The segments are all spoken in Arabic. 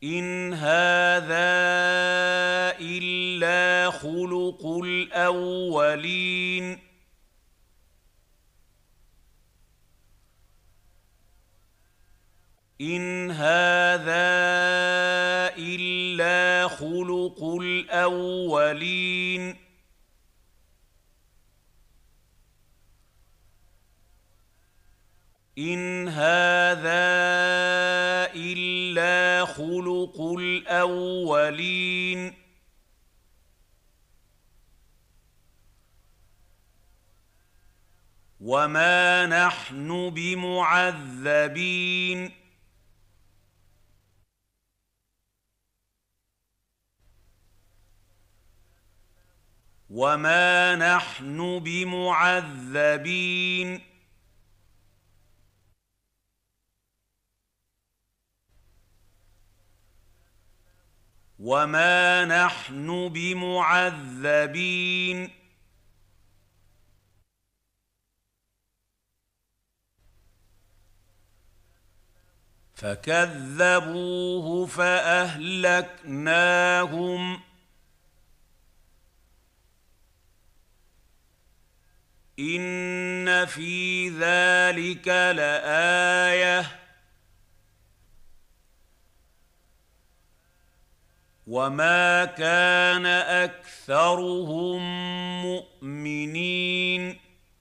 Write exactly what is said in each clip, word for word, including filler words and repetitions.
إِنْ هَٰذَا إِلَّا خُلُقُ الْأَوَّلِينَ إِنْ هَٰذَا إِلَّا خُلُقُ الْأَوَّلِينَ إِنْ هَٰذَا إِلَّا خُلُقُ الْأَوَّلِينَ وَمَا نَحْنُ بِمُعَذَّبِينَ وَمَا نَحْنُ بِمُعَذَّبِينَ وَمَا نَحْنُ بِمُعَذَّبِينَ فَكَذَّبُوهُ فَأَهْلَكْنَاهُمْ إِنَّ فِي ذَٰلِكَ لَآيَةً وَمَا كَانَ أَكْثَرُهُم مُّؤْمِنِينَ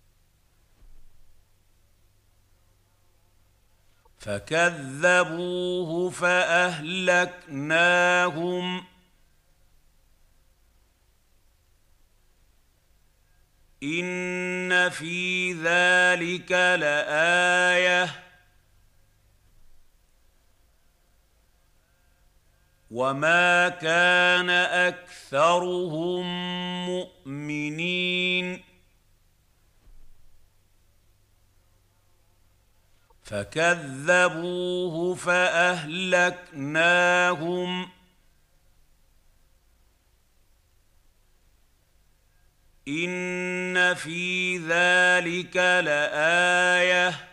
فَكَذَّبُوهُ فَأَهْلَكْنَاهُمْ إِنَّ فِي ذَٰلِكَ لَآيَةً وَمَا كَانَ أَكْثَرُهُم مُّؤْمِنِينَ فَكَذَّبُوهُ فَأَهْلَكْنَاهُمْ إِنَّ فِي ذَٰلِكَ لَآيَةً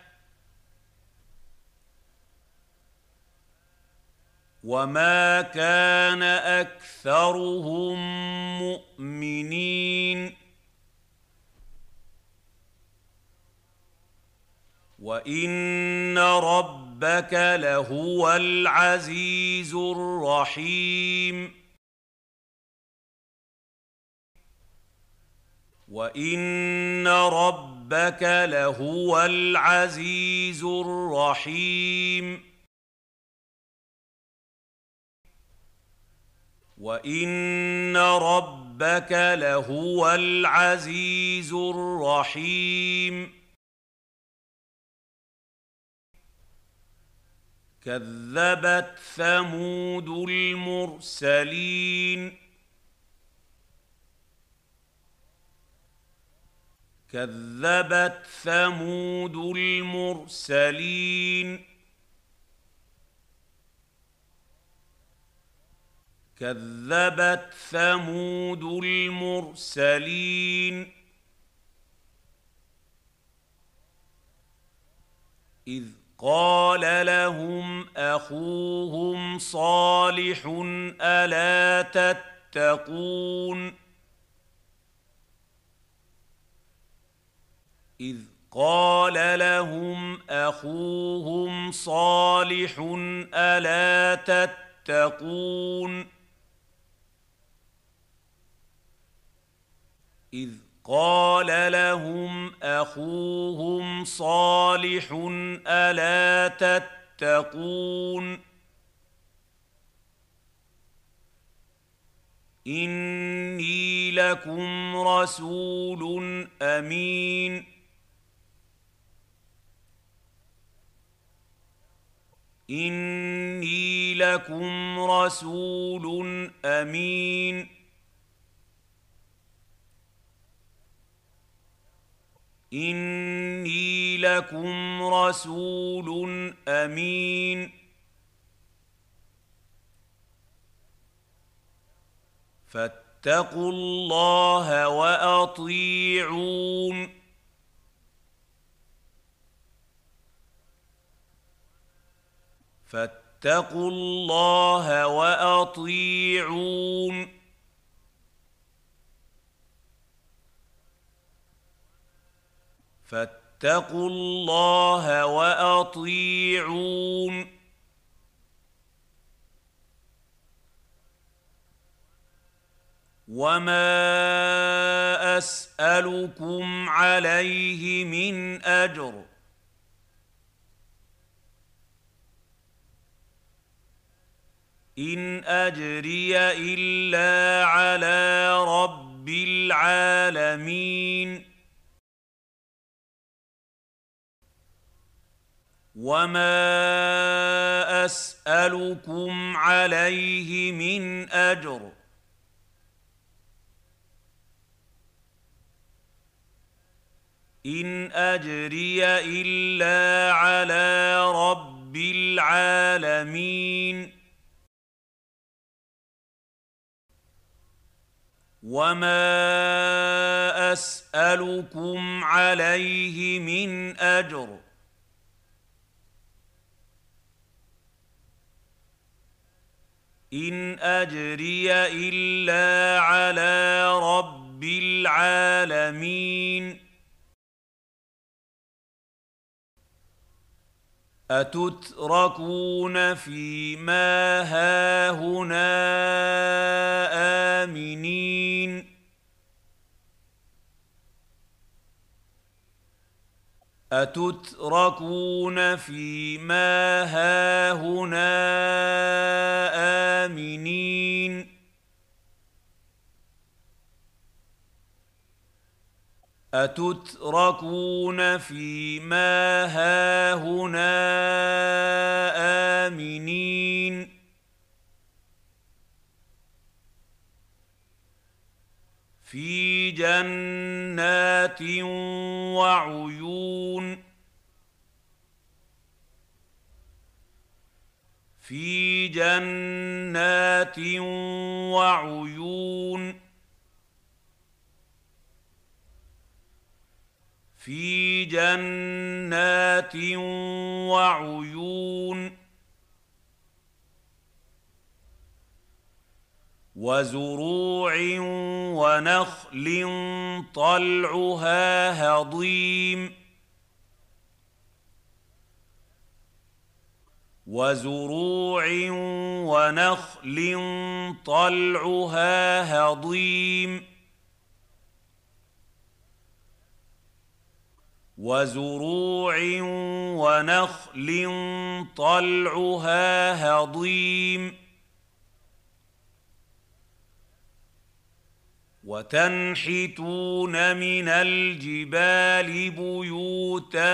وَمَا كَانَ أَكْثَرُهُم مُّؤْمِنِينَ وَإِنَّ رَبَّكَ لَهُوَ الْعَزِيزُ الرَّحِيمُ وَإِنَّ رَبَّكَ لَهُوَ الْعَزِيزُ الرَّحِيمُ وَإِنَّ رَبَّكَ لَهُوَ الْعَزِيزُ الرَّحِيمُ كَذَّبَتْ ثَمُودُ الْمُرْسَلِينَ كَذَّبَتْ ثَمُودُ الْمُرْسَلِينَ كَذَّبَتْ ثَمُودُ الْمُرْسَلِينَ إِذْ قَالَ لَهُمْ أَخُوهُمْ صَالِحٌ أَلَا تَتَّقُونَ إِذْ قَالَ لَهُمْ أَخُوهُمْ صَالِحٌ أَلَا تَتَّقُونَ إِذْ قَالَ لَهُمْ أَخُوهُمْ صَالِحٌ أَلَا تَتَّقُونَ إِنِّي لَكُمْ رَسُولٌ أَمِينٌ إِنِّي لَكُمْ رَسُولٌ أَمِينٌ إِنِّي لَكُمْ رَسُولٌ أَمِينٌ فَاتَّقُوا اللَّهَ وَأَطِيعُونِ فاتقوا الله وأطيعون فاتقوا الله وأطيعون وما أسألكم عليه من أجر إن أجري إلا على رب العالمين وما أسألكم عليه من أجر إن أجري إلا على رب العالمين وما أسألكم عليه من أجر إن أجري إلا على رب العالمين أتتركون فيما هاهنا آمنين أتتركون فيما هاهنا آمنين أتتركون فيما هاهنا آمنين في جنات وعيون في جنات وعيون في جنات وعيون وزروع ونخل طلعها هضيم وزروع ونخل طلعها هضيم وزروع ونخل طلعها هضيم وتنحتون من الجبال بيوتا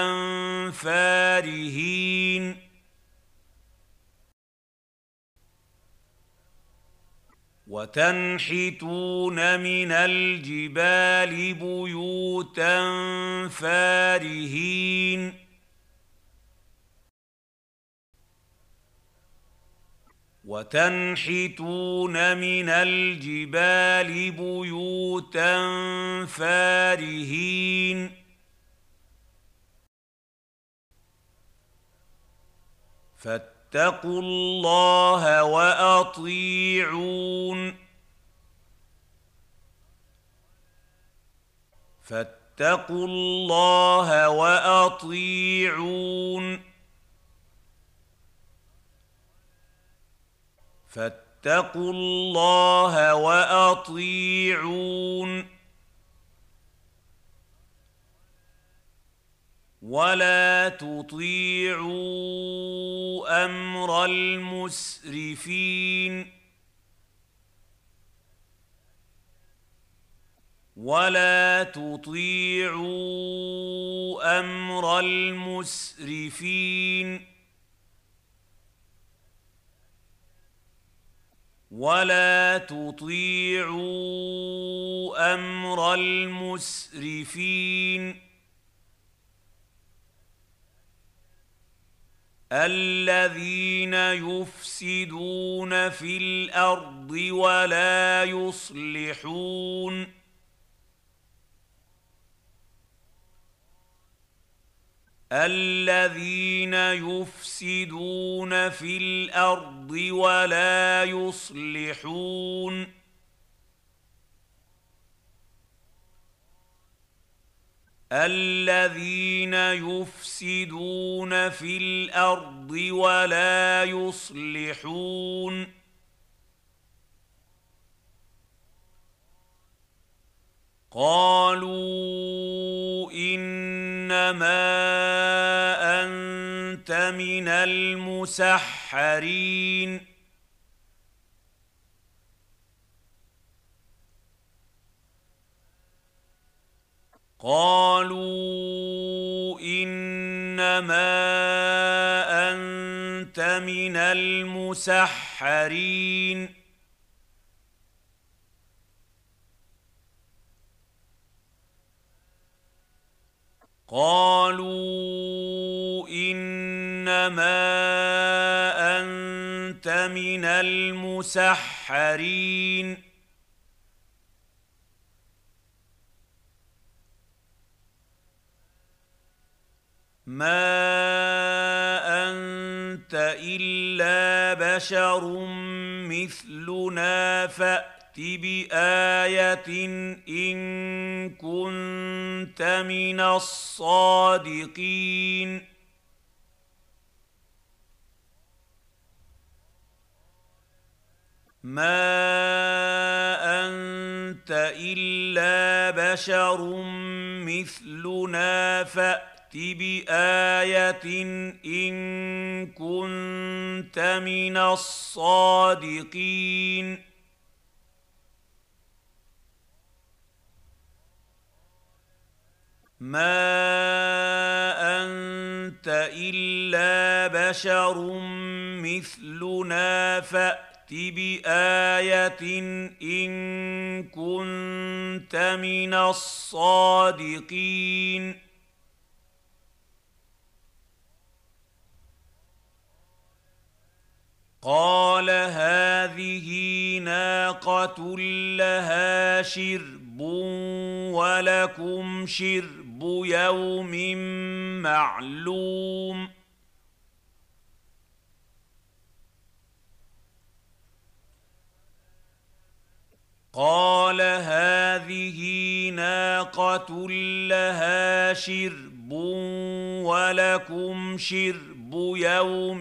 فارهين وتنحتون من الجبال بيوتا فارهين وتنحتون من الجبال بيوتا فارهين فاتقوا الله وأطيعون فاتقوا الله وأطيعون فاتقوا الله وأطيعون ولا تطيعوا أمر المسرفين ولا تطيعوا أمر المسرفين ولا تطيعوا أمر المسرفين الذين يفسدون في الأرض ولا يصلحون الذين يفسدون في الأرض ولا يصلحون الذين يفسدون في الأرض ولا يصلحون قالوا إنما أنت من المسحرين قالوا إنما أنت من المسحرين قالوا إنما أنت من المسحرين ما أنت إلا بشر مثلنا فأت بآية إن كنت من الصادقين ما أنت إلا بشر مثلنا فأت بآية إن كنت من الصادقين ما أنت إلا بشر مثلنا فأت بآية إن كنت من الصادقين قال هذه ناقة لها شرب ولكم شرب يوم معلوم قال هذه ناقة لها شرب ولكم شرب يوم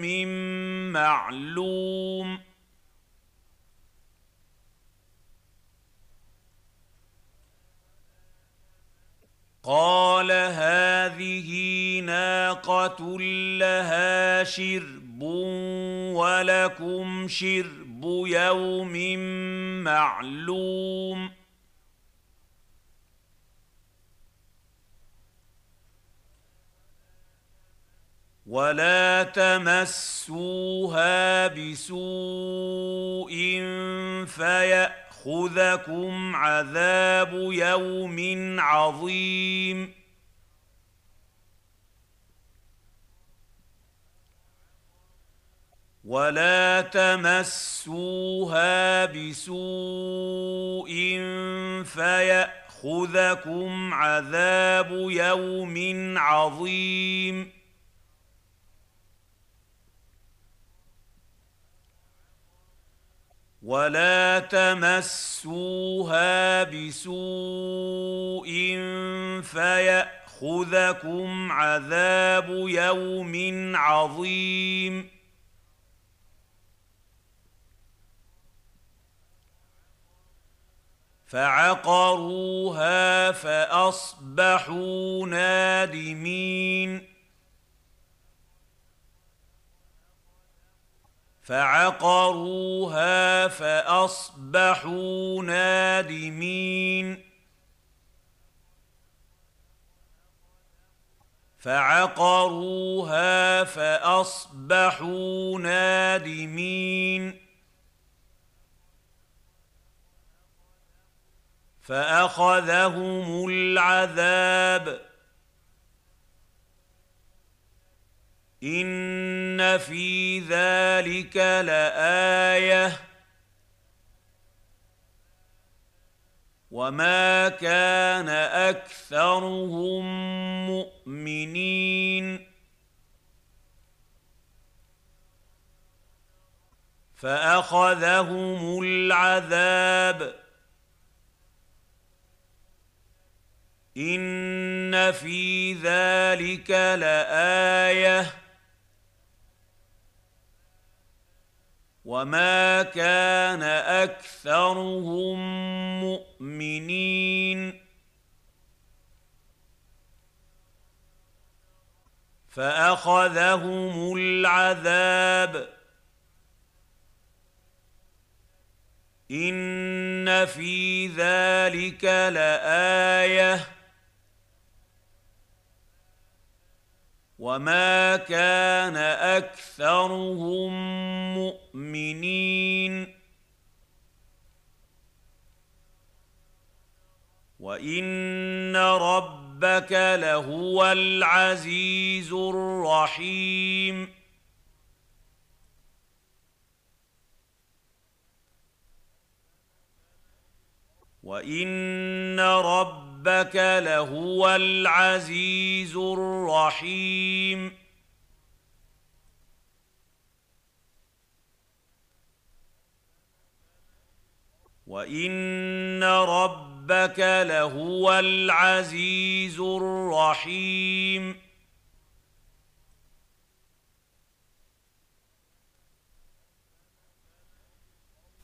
معلوم قال هذه ناقة لها شرب ولكم شرب يوم معلوم ولا تمسوها بسوء فيأخذكم عذاب يوم عظيم ولا تمسوها بسوء فيأخذكم عذاب يوم عظيم ولا تمسوها بسوء فيأخذكم عذاب يوم عظيم فعقروها فأصبحوا نادمين فعقروها فأصبحوا نادمين فعقروها فأصبحوا نادمين فأخذهم العذاب إن في ذلك لآية وما كان اكثرهم مؤمنين فاخذهم العذاب ان في ذلك لايه وما كان اكثرهم مؤمنين فاخذهم العذاب ان في ذلك لايه وما كان اكثرهم مؤمنين وان ربك لهو العزيز الرحيم وان ربك لهو العزيز الرحيم وان ربك لهو العزيز الرحيم